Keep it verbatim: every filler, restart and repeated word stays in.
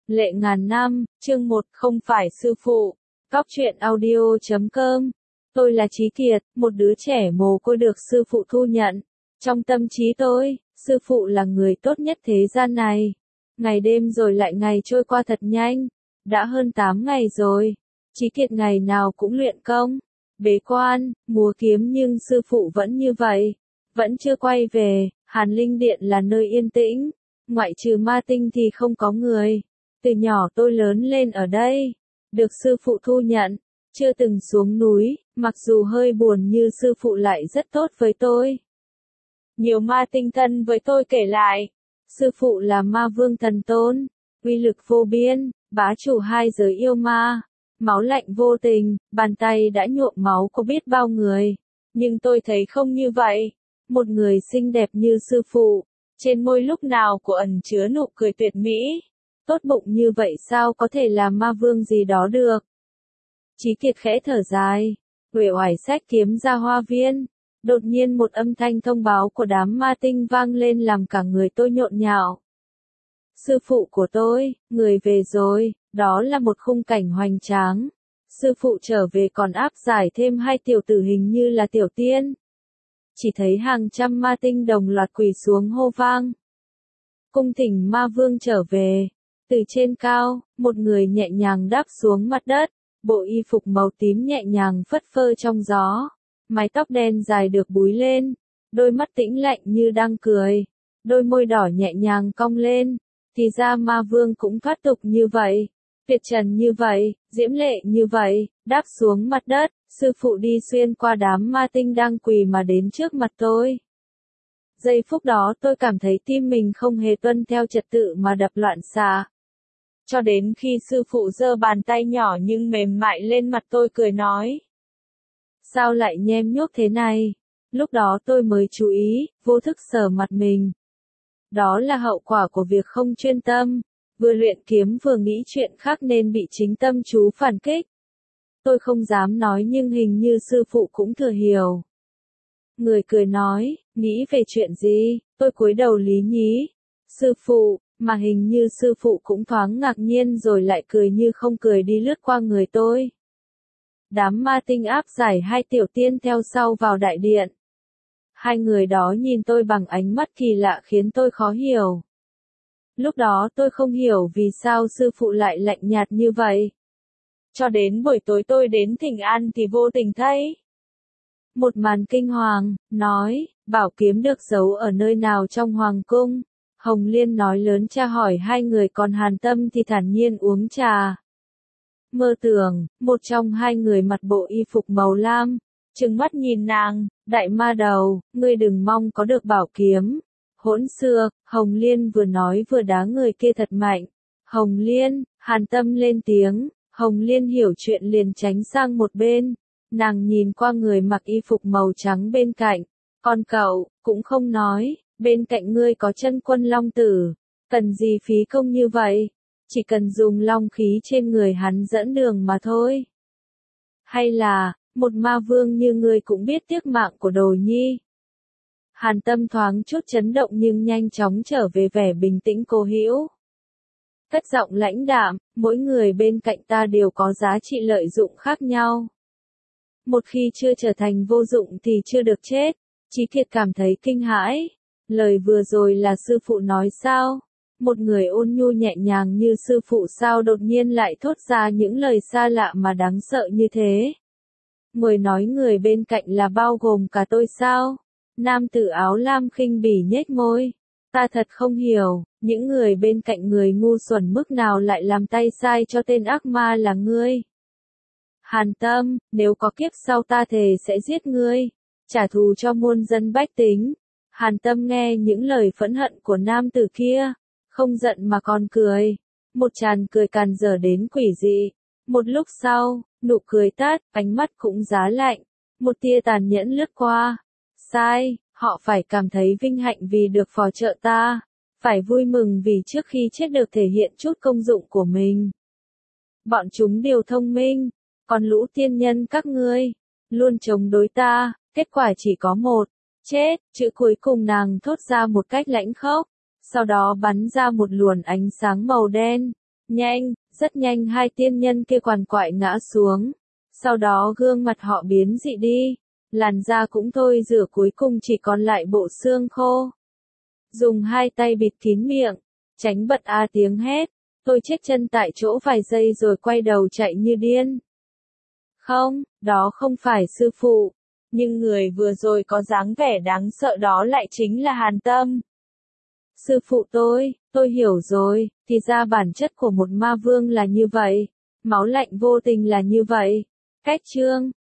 Lệ ngàn năm, chương một, không phải sư phụ. Cóc truyện audio chấm com. Tôi là Chí Kiệt, một đứa trẻ mồ côi được sư phụ thu nhận. Trong tâm trí tôi, sư phụ là người tốt nhất thế gian này. Ngày đêm rồi lại ngày trôi qua thật nhanh. Đã hơn tám ngày rồi. Chí Kiệt ngày nào cũng luyện công, bế quan, múa kiếm nhưng sư phụ vẫn như vậy. Vẫn chưa quay về. Hàn Linh Điện là nơi yên tĩnh. Ngoại trừ ma tinh thì không có người. Từ nhỏ tôi lớn lên ở đây, được sư phụ thu nhận, chưa từng xuống núi, mặc dù hơi buồn như sư phụ lại rất tốt với tôi. Nhiều ma tinh thân với tôi kể lại, sư phụ là ma vương thần tôn, uy lực vô biên, bá chủ hai giới yêu ma, máu lạnh vô tình, bàn tay đã nhuộm máu của biết bao người. Nhưng tôi thấy không như vậy, một người xinh đẹp như sư phụ, trên môi lúc nào cũng ẩn chứa nụ cười tuyệt mỹ. Tốt bụng như vậy sao có thể làm ma vương gì đó được. Chí Kiệt khẽ thở dài, uể oải xách kiếm ra hoa viên. Đột nhiên một âm thanh thông báo của đám ma tinh vang lên làm cả người tôi nhộn nhạo. Sư phụ của tôi, người về rồi, đó là một khung cảnh hoành tráng. Sư phụ trở về còn áp giải thêm hai tiểu tử hình như là tiểu tiên. Chỉ thấy hàng trăm ma tinh đồng loạt quỳ xuống hô vang. Cung thỉnh ma vương trở về. Từ trên cao, một người nhẹ nhàng đáp xuống mặt đất, bộ y phục màu tím nhẹ nhàng phất phơ trong gió, mái tóc đen dài được búi lên, đôi mắt tĩnh lạnh như đang cười, đôi môi đỏ nhẹ nhàng cong lên, thì ra ma vương cũng thoát tục như vậy, tuyệt trần như vậy, diễm lệ như vậy, đáp xuống mặt đất, sư phụ đi xuyên qua đám ma tinh đang quỳ mà đến trước mặt tôi. Giây phút đó tôi cảm thấy tim mình không hề tuân theo trật tự mà đập loạn xạ. Cho đến khi sư phụ giơ bàn tay nhỏ nhưng mềm mại lên mặt tôi cười nói. Sao lại nhem nhuốc thế này? Lúc đó tôi mới chú ý, vô thức sờ mặt mình. Đó là hậu quả của việc không chuyên tâm, vừa luyện kiếm vừa nghĩ chuyện khác nên bị chính tâm chú phản kích. Tôi không dám nói nhưng hình như sư phụ cũng thừa hiểu. Người cười nói, nghĩ về chuyện gì? Tôi cúi đầu lý nhí. Sư phụ. Mà hình như sư phụ cũng thoáng ngạc nhiên rồi lại cười như không cười đi lướt qua người tôi. Đám ma tinh áp giải hai tiểu tiên theo sau vào đại điện. Hai người đó nhìn tôi bằng ánh mắt kỳ lạ khiến tôi khó hiểu. Lúc đó tôi không hiểu vì sao sư phụ lại lạnh nhạt như vậy. Cho đến buổi tối tôi đến thỉnh an thì vô tình thấy. Một màn kinh hoàng, nói, bảo kiếm được giấu ở nơi nào trong hoàng cung. Hồng Liên nói lớn tra hỏi hai người còn Hàn Tâm thì thản nhiên uống trà. Mơ tưởng, một trong hai người mặc bộ y phục màu lam, trừng mắt nhìn nàng, đại ma đầu, ngươi đừng mong có được bảo kiếm. Hỗn xược, Hồng Liên vừa nói vừa đá người kia thật mạnh. Hồng Liên, Hàn Tâm lên tiếng, Hồng Liên hiểu chuyện liền tránh sang một bên. Nàng nhìn qua người mặc y phục màu trắng bên cạnh, còn cậu, cũng không nói. Bên cạnh ngươi có chân quân long tử, cần gì phí công như vậy, chỉ cần dùng long khí trên người hắn dẫn đường mà thôi. Hay là, một ma vương như ngươi cũng biết tiếc mạng của đồ nhi. Hàn Tâm thoáng chút chấn động nhưng nhanh chóng trở về vẻ bình tĩnh cố hữu. Cất giọng lãnh đạm, mỗi người bên cạnh ta đều có giá trị lợi dụng khác nhau. Một khi chưa trở thành vô dụng thì chưa được chết, Chí Kiệt cảm thấy kinh hãi. Lời vừa rồi là sư phụ nói sao? Một người ôn nhu nhẹ nhàng như sư phụ sao đột nhiên lại thốt ra những lời xa lạ mà đáng sợ như thế? Người nói người bên cạnh là bao gồm cả tôi sao? Nam tử áo lam khinh bỉ nhếch môi. Ta thật không hiểu, những người bên cạnh người ngu xuẩn mức nào lại làm tay sai cho tên ác ma là ngươi. Hàn Tâm, nếu có kiếp sau ta thề sẽ giết ngươi, trả thù cho muôn dân bách tính. Hàn Tâm nghe những lời phẫn hận của nam tử kia, không giận mà còn cười. Một tràn cười càn dở đến quỷ dị. Một lúc sau, nụ cười tắt, ánh mắt cũng giá lạnh. Một tia tàn nhẫn lướt qua. Sai, họ phải cảm thấy vinh hạnh vì được phò trợ ta. Phải vui mừng vì trước khi chết được thể hiện chút công dụng của mình. Bọn chúng đều thông minh, còn lũ tiên nhân các ngươi, luôn chống đối ta, kết quả chỉ có một. Chết, chữ cuối cùng nàng thốt ra một cách lãnh khốc, sau đó bắn ra một luồng ánh sáng màu đen, Nhanh, rất nhanh hai tiên nhân kia quằn quại ngã xuống. Sau đó gương mặt họ biến dị đi. Làn da cũng thôi rửa cuối cùng chỉ còn lại bộ xương khô. Dùng hai tay bịt kín miệng. Tránh bật a tiếng hét. Tôi chết chân tại chỗ vài giây rồi quay đầu chạy như điên. Không, đó không phải sư phụ. Nhưng người vừa rồi có dáng vẻ đáng sợ đó lại chính là Hàn Tâm. Sư phụ tôi, tôi hiểu rồi, thì ra bản chất của một ma vương là như vậy. Máu lạnh vô tình là như vậy. Cách chương